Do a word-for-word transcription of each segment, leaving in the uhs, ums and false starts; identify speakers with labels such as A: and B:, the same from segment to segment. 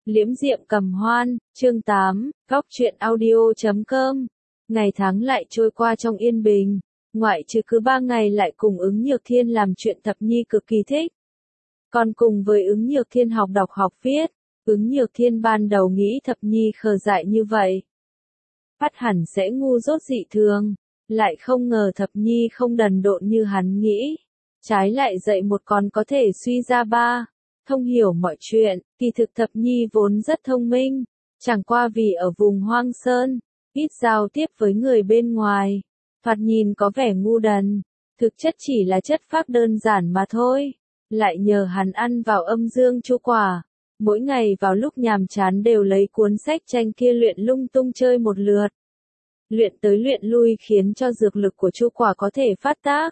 A: Liễm diệm cầm hoan, chương tám, góc truyện audio chấm com. Ngày tháng lại trôi qua trong yên bình, ngoại trừ cứ ba ngày lại cùng Ứng Nhược Thiên làm chuyện Thập Nhi cực kỳ thích. Còn cùng với Ứng Nhược Thiên học đọc học viết, Ứng Nhược Thiên ban đầu nghĩ Thập Nhi khờ dại như vậy, phát hẳn sẽ ngu dốt dị thường, lại không ngờ Thập Nhi không đần độn như hắn nghĩ, trái lại dạy một con có thể suy ra ba, thông hiểu mọi chuyện. Kỳ thực Thập Nhi vốn rất thông minh, chẳng qua vì ở vùng hoang sơn, ít giao tiếp với người bên ngoài, thoạt nhìn có vẻ ngu đần, thực chất chỉ là chất phác đơn giản mà thôi. Lại nhờ hắn ăn vào âm dương chu quả, mỗi ngày vào lúc nhàm chán đều lấy cuốn sách tranh kia luyện lung tung chơi một lượt. Luyện tới luyện lui khiến cho dược lực của chu quả có thể phát tác.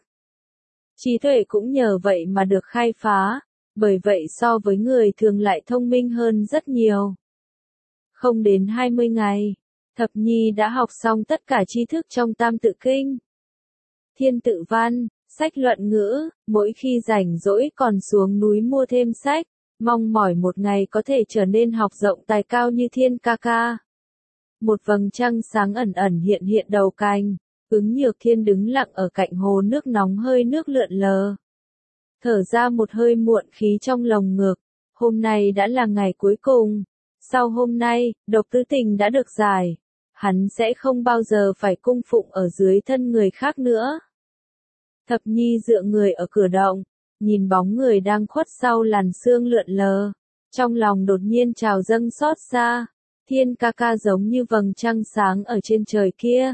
A: Trí tuệ cũng nhờ vậy mà được khai phá, bởi vậy so với người thường lại thông minh hơn rất nhiều. Không đến hai mươi ngày, Thập Nhi đã học xong tất cả tri thức trong Tam Tự Kinh, Thiên Tự Văn, sách luận ngữ, mỗi khi rảnh rỗi còn xuống núi mua thêm sách, mong mỏi một ngày có thể trở nên học rộng tài cao như Thiên ca ca. Một vầng trăng sáng ẩn ẩn hiện hiện đầu cành, Ứng Nhược Thiên đứng lặng ở cạnh hồ nước nóng hơi nước lượn lờ. Thở ra một hơi muộn khí trong lồng ngực, hôm nay đã là ngày cuối cùng, sau hôm nay, độc tư tình đã được giải, hắn sẽ không bao giờ phải cung phụng ở dưới thân người khác nữa. Thập Nhi dựa người ở cửa động, nhìn bóng người đang khuất sau làn sương lượn lờ, trong lòng đột nhiên trào dâng xót xa, Thiên ca ca giống như vầng trăng sáng ở trên trời kia.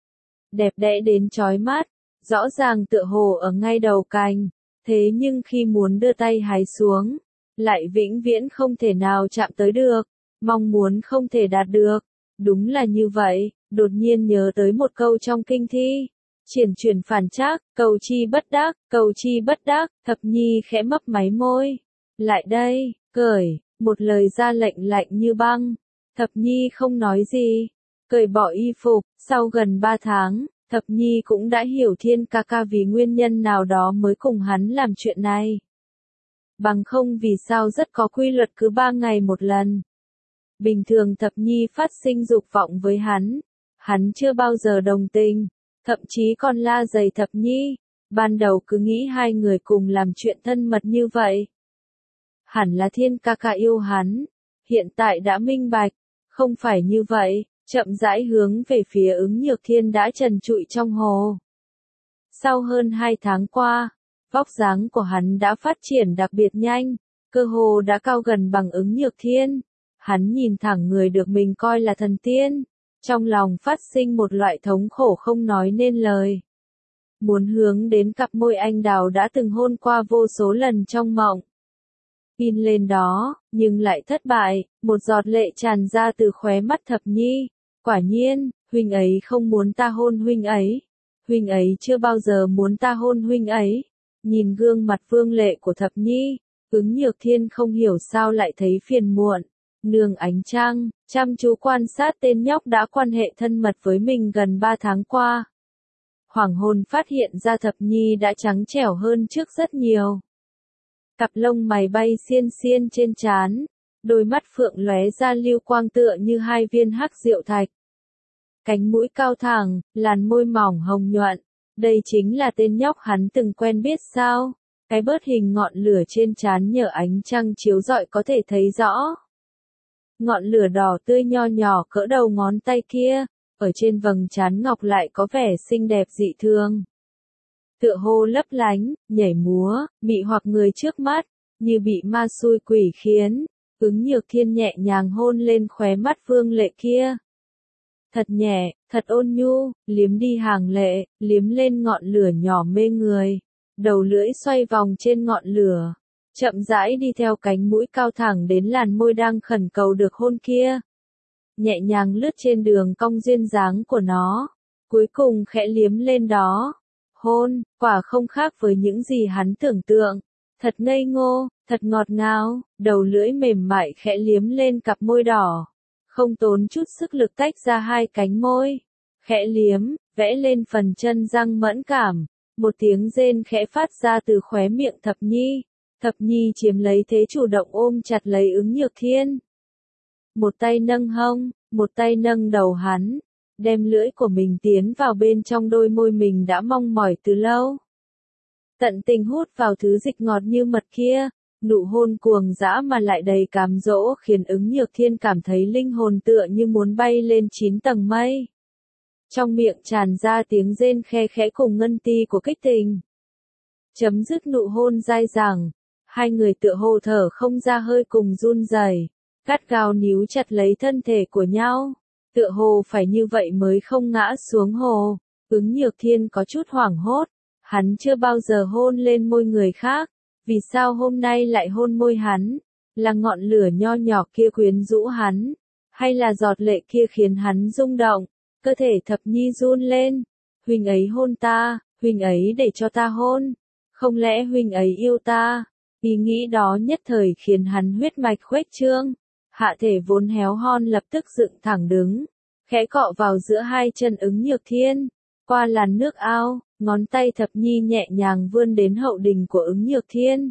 A: Đẹp đẽ đến chói mắt, rõ ràng tựa hồ ở ngay đầu cành. Thế nhưng khi muốn đưa tay hái xuống, lại vĩnh viễn không thể nào chạm tới được, mong muốn không thể đạt được. Đúng là như vậy, đột nhiên nhớ tới một câu trong kinh thi. Triển chuyển phản trác, cầu chi bất đắc, cầu chi bất đắc, Thập Nhi khẽ mấp máy môi. Lại đây, cởi, một lời ra lệnh lạnh như băng. Thập Nhi không nói gì, cởi bỏ y phục, sau gần ba tháng. Thập Nhi cũng đã hiểu Thiên ca ca vì nguyên nhân nào đó mới cùng hắn làm chuyện này. Bằng không vì sao rất có quy luật cứ ba ngày một lần. Bình thường Thập Nhi phát sinh dục vọng với hắn, hắn chưa bao giờ đồng tình, thậm chí còn la dày Thập Nhi, ban đầu cứ nghĩ hai người cùng làm chuyện thân mật như vậy. Hẳn là Thiên ca ca yêu hắn, hiện tại đã minh bạch, không phải như vậy. Chậm rãi hướng về phía Ứng Nhược Thiên đã trần trụi trong hồ. Sau hơn hai tháng qua, vóc dáng của hắn đã phát triển đặc biệt nhanh, cơ hồ đã cao gần bằng Ứng Nhược Thiên. Hắn nhìn thẳng người được mình coi là thần tiên, trong lòng phát sinh một loại thống khổ không nói nên lời. Muốn hướng đến cặp môi anh đào đã từng hôn qua vô số lần trong mộng. In lên đó, nhưng lại thất bại, một giọt lệ tràn ra từ khóe mắt Thập Nhi. Quả nhiên, huynh ấy không muốn ta hôn huynh ấy. Huynh ấy chưa bao giờ muốn ta hôn huynh ấy. Nhìn gương mặt vương lệ của Thập Nhi, Ứng Nhược Thiên không hiểu sao lại thấy phiền muộn. Nương ánh trăng, chăm chú quan sát tên nhóc đã quan hệ thân mật với mình gần ba tháng qua. Hoàng hôn phát hiện ra Thập Nhi đã trắng trẻo hơn trước rất nhiều. Cặp lông mày bay xiên xiên trên trán, đôi mắt phượng lóe ra lưu quang tựa như hai viên hắc diệu thạch. Cánh mũi cao thẳng, làn môi mỏng hồng nhuận, đây chính là tên nhóc hắn từng quen biết sao? Cái bớt hình ngọn lửa trên trán nhờ ánh trăng chiếu rọi có thể thấy rõ. Ngọn lửa đỏ tươi nho nhỏ cỡ đầu ngón tay kia, ở trên vầng trán ngọc lại có vẻ xinh đẹp dị thường. Tựa hồ lấp lánh, nhảy múa, mị hoặc người trước mắt, như bị ma xui quỷ khiến. Ứng Nhược Thiên nhẹ nhàng hôn lên khóe mắt vương lệ kia. Thật nhẹ, thật ôn nhu, liếm đi hàng lệ, liếm lên ngọn lửa nhỏ mê người. Đầu lưỡi xoay vòng trên ngọn lửa, chậm rãi đi theo cánh mũi cao thẳng đến làn môi đang khẩn cầu được hôn kia. Nhẹ nhàng lướt trên đường cong duyên dáng của nó, cuối cùng khẽ liếm lên đó. Hôn, quả không khác với những gì hắn tưởng tượng. Thật ngây ngô, thật ngọt ngào, đầu lưỡi mềm mại khẽ liếm lên cặp môi đỏ. Không tốn chút sức lực tách ra hai cánh môi. Khẽ liếm, vẽ lên phần chân răng mẫn cảm. Một tiếng rên khẽ phát ra từ khóe miệng Thập Nhi. Thập Nhi chiếm lấy thế chủ động ôm chặt lấy Ứng Nhược Thiên. một tay nâng hông, một tay nâng đầu hắn, đem lưỡi của mình tiến vào bên trong đôi môi mình đã mong mỏi từ lâu. Tận tình hút vào thứ dịch ngọt như mật kia, nụ hôn cuồng dã mà lại đầy cám dỗ khiến Ứng Nhược Thiên cảm thấy linh hồn tựa như muốn bay lên chín tầng mây. Trong miệng tràn ra tiếng rên khe khẽ cùng ngân ti của kích tình. Chấm dứt nụ hôn dai dẳng, hai người tựa hồ thở không ra hơi cùng run rẩy, gắt gao níu chặt lấy thân thể của nhau, tựa hồ phải như vậy mới không ngã xuống hồ. Ứng Nhược Thiên có chút hoảng hốt, hắn chưa bao giờ hôn lên môi người khác, vì sao hôm nay lại hôn môi hắn? Là ngọn lửa nho nhỏ kia quyến rũ hắn, hay là giọt lệ kia khiến hắn rung động? Cơ thể Thập Nhi run lên. Huynh ấy hôn ta, huynh ấy để cho ta hôn. Không lẽ huynh ấy yêu ta? Ý nghĩ đó nhất thời khiến hắn huyết mạch khuếch trương. Hạ thể vốn héo hon lập tức dựng thẳng đứng, khẽ cọ vào giữa hai chân Ứng Nhược Thiên. Qua làn nước ao, ngón tay Thập Nhi nhẹ nhàng vươn đến hậu đình của Ứng Nhược Thiên.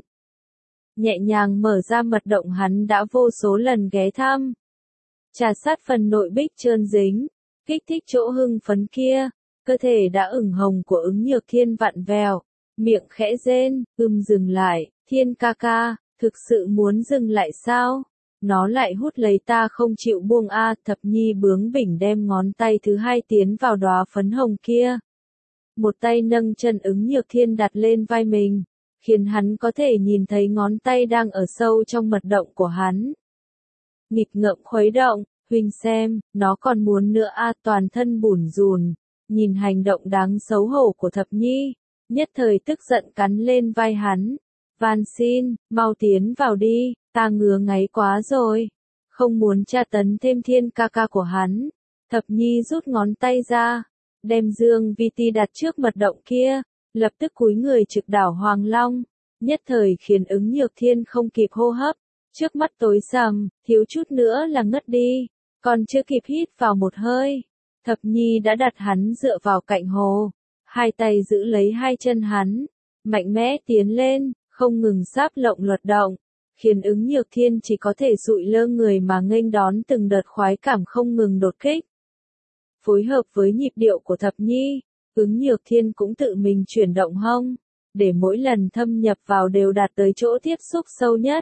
A: Nhẹ nhàng mở ra mật động hắn đã vô số lần ghé thăm. Trà sát phần nội bích trơn dính, kích thích chỗ hưng phấn kia, cơ thể đã ửng hồng của Ứng Nhược Thiên vặn vẹo, miệng khẽ rên, ưm dừng lại, Thiên ca ca, thực sự muốn dừng lại sao? Nó lại hút lấy ta không chịu buông a. Thập Nhi bướng bỉnh đem ngón tay thứ hai tiến vào đóa phấn hồng kia. Một tay nâng chân Ứng Nhược Thiên đặt lên vai mình, khiến hắn có thể nhìn thấy ngón tay đang ở sâu trong mật động của hắn. Nghịch ngợm khuấy động, huynh xem, nó còn muốn nữa a. Toàn thân bủn rùn, nhìn hành động đáng xấu hổ của Thập Nhi, nhất thời tức giận cắn lên vai hắn. Van xin, mau tiến vào đi, ta ngứa ngáy quá rồi. Không muốn tra tấn thêm Thiên ca ca của hắn. Thập Nhi rút ngón tay ra, đem Dương Vi Ti đặt trước mật động kia, lập tức cúi người trực đảo Hoàng Long, nhất thời khiến Ứng Nhược Thiên không kịp hô hấp, trước mắt tối sầm, thiếu chút nữa là ngất đi, còn chưa kịp hít vào một hơi, Thập Nhi đã đặt hắn dựa vào cạnh hồ, hai tay giữ lấy hai chân hắn, mạnh mẽ tiến lên, không ngừng sáp lộng luật động, khiến Ứng Nhược Thiên chỉ có thể dụi lơ người mà nghênh đón từng đợt khoái cảm không ngừng đột kích. Phối hợp với nhịp điệu của Thập Nhi, Ứng Nhược Thiên cũng tự mình chuyển động hông, để mỗi lần thâm nhập vào đều đạt tới chỗ tiếp xúc sâu nhất,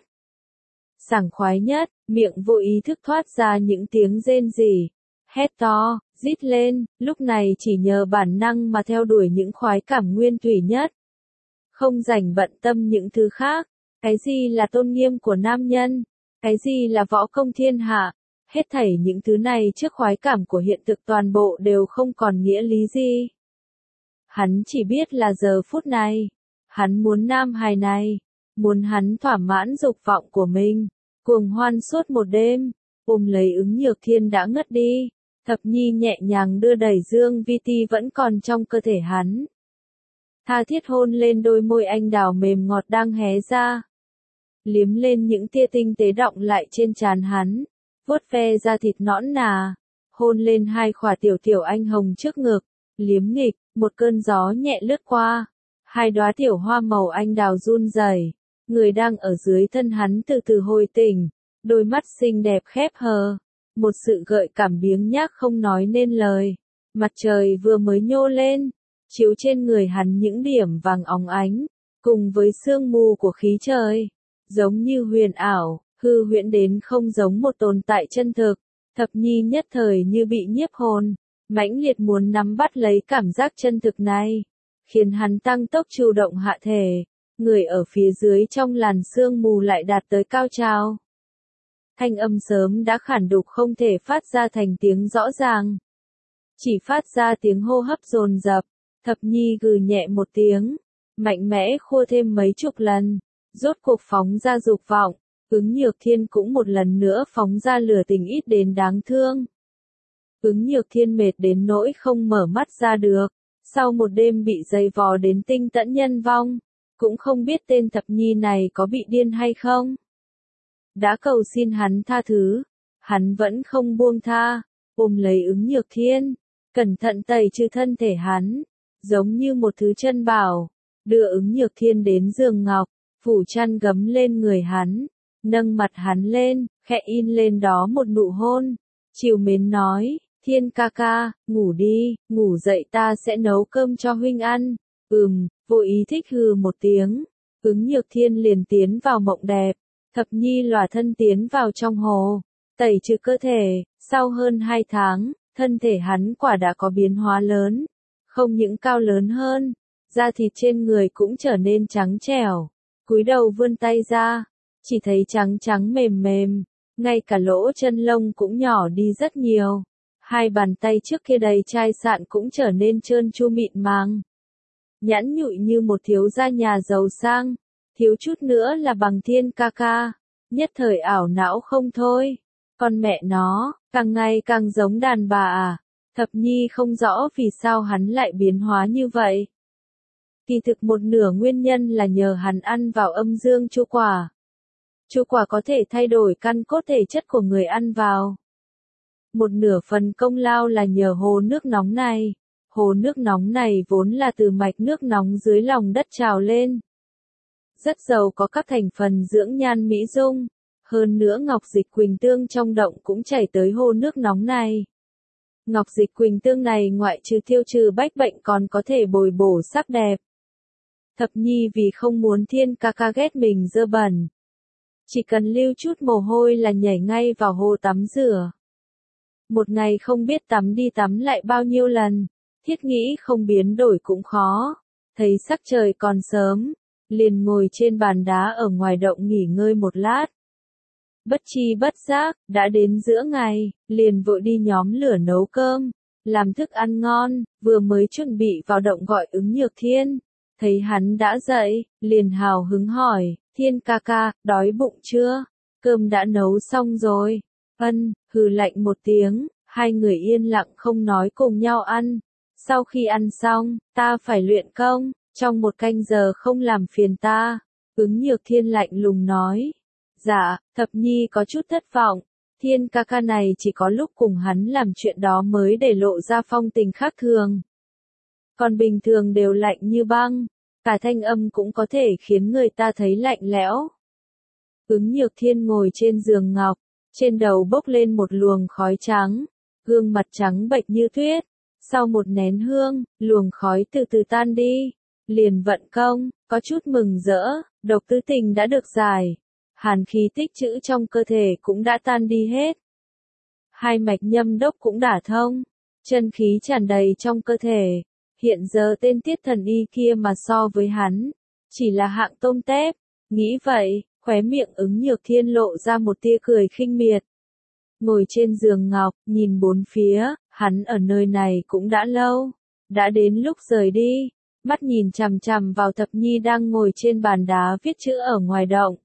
A: sảng khoái nhất, miệng vô ý thức thoát ra những tiếng rên rỉ, hét to, rít lên, lúc này chỉ nhờ bản năng mà theo đuổi những khoái cảm nguyên thủy nhất. Không rảnh bận tâm những thứ khác, cái gì là tôn nghiêm của nam nhân, cái gì là võ công thiên hạ, hết thảy những thứ này trước khoái cảm của hiện thực toàn bộ đều không còn nghĩa lý gì. Hắn chỉ biết là giờ phút này, hắn muốn nam hài này, muốn hắn thỏa mãn dục vọng của mình, cuồng hoan suốt một đêm, ôm lấy Ứng Nhược Thiên đã ngất đi, Thập Nhi nhẹ nhàng đưa đẩy Dương Vi Ti vẫn còn trong cơ thể hắn. Tha thiết hôn lên đôi môi anh đào mềm ngọt đang hé ra. Liếm lên những tia tinh tế đọng lại trên trán hắn, vuốt ve da thịt nõn nà, hôn lên hai khỏa tiểu tiểu anh hồng trước ngực, liếm nghịch, một cơn gió nhẹ lướt qua, hai đóa tiểu hoa màu anh đào run rẩy, người đang ở dưới thân hắn từ từ hồi tỉnh, đôi mắt xinh đẹp khép hờ, một sự gợi cảm biếng nhác không nói nên lời. Mặt trời vừa mới nhô lên, chiếu trên người hắn những điểm vàng óng ánh, cùng với sương mù của khí trời, giống như huyền ảo, hư huyễn đến không giống một tồn tại chân thực. Thập Nhi nhất thời như bị nhiếp hồn, mãnh liệt muốn nắm bắt lấy cảm giác chân thực này, khiến hắn tăng tốc chủ động hạ thể, người ở phía dưới trong làn sương mù lại đạt tới cao trào. Thanh âm sớm đã khản đục không thể phát ra thành tiếng rõ ràng, chỉ phát ra tiếng hô hấp dồn dập. Thập Nhi gừ nhẹ một tiếng, mạnh mẽ khua thêm mấy chục lần, rốt cuộc phóng ra dục vọng. Ứng Nhược Thiên cũng một lần nữa phóng ra lửa tình ít đến đáng thương. Ứng Nhược Thiên mệt đến nỗi không mở mắt ra được, sau một đêm bị dày vò đến tinh tẫn nhân vong, cũng không biết tên Thập Nhi này có bị điên hay không. Đã cầu xin hắn tha thứ, hắn vẫn không buông tha, ôm lấy Ứng Nhược Thiên, cẩn thận tẩy trừ thân thể hắn, giống như một thứ chân bảo, đưa Ứng Nhược Thiên đến giường ngọc, phủ chăn gấm lên người hắn, nâng mặt hắn lên, khẽ in lên đó một nụ hôn. Trìu mến nói, Thiên ca ca, ngủ đi, ngủ dậy ta sẽ nấu cơm cho huynh ăn. Ừm, vô ý thích hừ một tiếng. Ứng Nhược Thiên liền tiến vào mộng đẹp. Thập Nhi lòa thân tiến vào trong hồ, tẩy trừ cơ thể. Sau hơn hai tháng, thân thể hắn quả đã có biến hóa lớn. Không những cao lớn hơn, da thịt trên người cũng trở nên trắng trẻo. Cúi đầu vươn tay ra, chỉ thấy trắng trắng mềm mềm, ngay cả lỗ chân lông cũng nhỏ đi rất nhiều. Hai bàn tay trước kia đầy chai sạn cũng trở nên trơn tru mịn màng. Nhẵn nhụi như một thiếu gia nhà giàu sang, thiếu chút nữa là bằng Thiên ca ca. Nhất thời ảo não không thôi. Con mẹ nó, càng ngày càng giống đàn bà à. Thập Nhi không rõ vì sao hắn lại biến hóa như vậy. Kỳ thực một nửa nguyên nhân là nhờ hắn ăn vào âm dương chu quả. Chu quả có thể thay đổi căn cốt thể chất của người ăn vào. Một nửa phần công lao là nhờ hồ nước nóng này. Hồ nước nóng này vốn là từ mạch nước nóng dưới lòng đất trào lên. Rất giàu có các thành phần dưỡng nhan mỹ dung. Hơn nữa ngọc dịch quỳnh tương trong động cũng chảy tới hồ nước nóng này. Ngọc dịch quỳnh tương này ngoại trừ tiêu trừ bách bệnh còn có thể bồi bổ sắc đẹp. Thập Nhi vì không muốn Thiên ca ca ghét mình dơ bẩn. Chỉ cần lưu chút mồ hôi là nhảy ngay vào hồ tắm rửa. Một ngày không biết tắm đi tắm lại bao nhiêu lần, thiết nghĩ không biến đổi cũng khó. Thấy sắc trời còn sớm, liền ngồi trên bàn đá ở ngoài động nghỉ ngơi một lát. Bất chi bất giác, đã đến giữa ngày, liền vội đi nhóm lửa nấu cơm, làm thức ăn ngon, vừa mới chuẩn bị vào động gọi Ứng Nhược Thiên. Thấy hắn đã dậy, liền hào hứng hỏi, Thiên ca ca, đói bụng chưa? Cơm đã nấu xong rồi. Ân, hừ lạnh một tiếng, hai người yên lặng không nói cùng nhau ăn. Sau khi ăn xong, ta phải luyện công, trong một canh giờ không làm phiền ta. Ứng Nhược Thiên lạnh lùng nói. Dạ, Thập Nhi có chút thất vọng. Thiên ca ca này chỉ có lúc cùng hắn làm chuyện đó mới để lộ ra phong tình khác thường. Còn bình thường đều lạnh như băng, cả thanh âm cũng có thể khiến người ta thấy lạnh lẽo. Ứng Nhược Thiên ngồi trên giường ngọc, trên đầu bốc lên một luồng khói trắng, gương mặt trắng bệch như tuyết. Sau một nén hương, luồng khói từ từ tan đi, liền vận công, có chút mừng rỡ, độc tứ tình đã được giải. Hàn khí tích trữ trong cơ thể cũng đã tan đi hết. Hai mạch nhâm đốc cũng đả thông, chân khí tràn đầy trong cơ thể. Hiện giờ tên Tiết Thần Y kia mà so với hắn, chỉ là hạng tôm tép. Nghĩ vậy, khóe miệng Ứng Nhược Thiên lộ ra một tia cười khinh miệt. Ngồi trên giường ngọc, nhìn bốn phía, hắn ở nơi này cũng đã lâu. Đã đến lúc rời đi, mắt nhìn chằm chằm vào Thập Nhi đang ngồi trên bàn đá viết chữ ở ngoài động.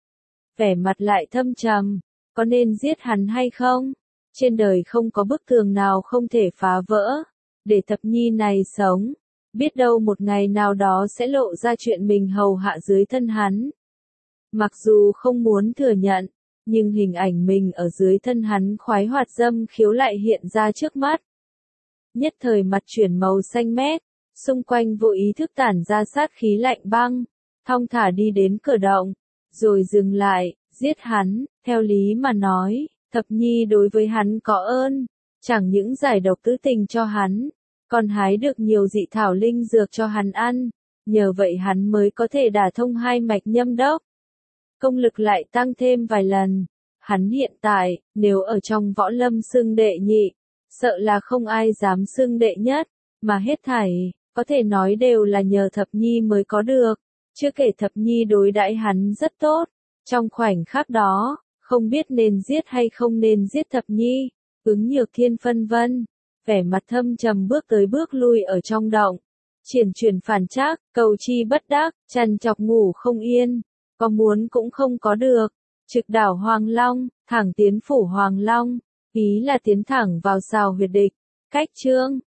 A: Vẻ mặt lại thâm trầm, có nên giết hắn hay không? Trên đời không có bức tường nào không thể phá vỡ, để Thập Nhi này sống, biết đâu một ngày nào đó sẽ lộ ra chuyện mình hầu hạ dưới thân hắn. Mặc dù không muốn thừa nhận, nhưng hình ảnh mình ở dưới thân hắn khoái hoạt dâm khiếu lại hiện ra trước mắt. Nhất thời mặt chuyển màu xanh mét, xung quanh vô ý thức tản ra sát khí lạnh băng, thong thả đi đến cửa động. Rồi dừng lại, giết hắn, theo lý mà nói, Thập Nhi đối với hắn có ơn, chẳng những giải độc tứ tình cho hắn, còn hái được nhiều dị thảo linh dược cho hắn ăn, nhờ vậy hắn mới có thể đả thông hai mạch nhâm đốc. Công lực lại tăng thêm vài lần, hắn hiện tại, nếu ở trong võ lâm xưng đệ nhị, sợ là không ai dám xưng đệ nhất, mà hết thảy, có thể nói đều là nhờ Thập Nhi mới có được. Chưa kể Thập Nhi đối đãi hắn rất tốt, trong khoảnh khắc đó, không biết nên giết hay không nên giết Thập Nhi, Ứng Nhược Thiên phân vân, vẻ mặt thâm trầm bước tới bước lui ở trong động, triển chuyển phản trác, cầu chi bất đắc, trằn trọc ngủ không yên, có muốn cũng không có được, trực đảo Hoàng Long, thẳng tiến phủ Hoàng Long, ý là tiến thẳng vào sào huyệt địch, cách chương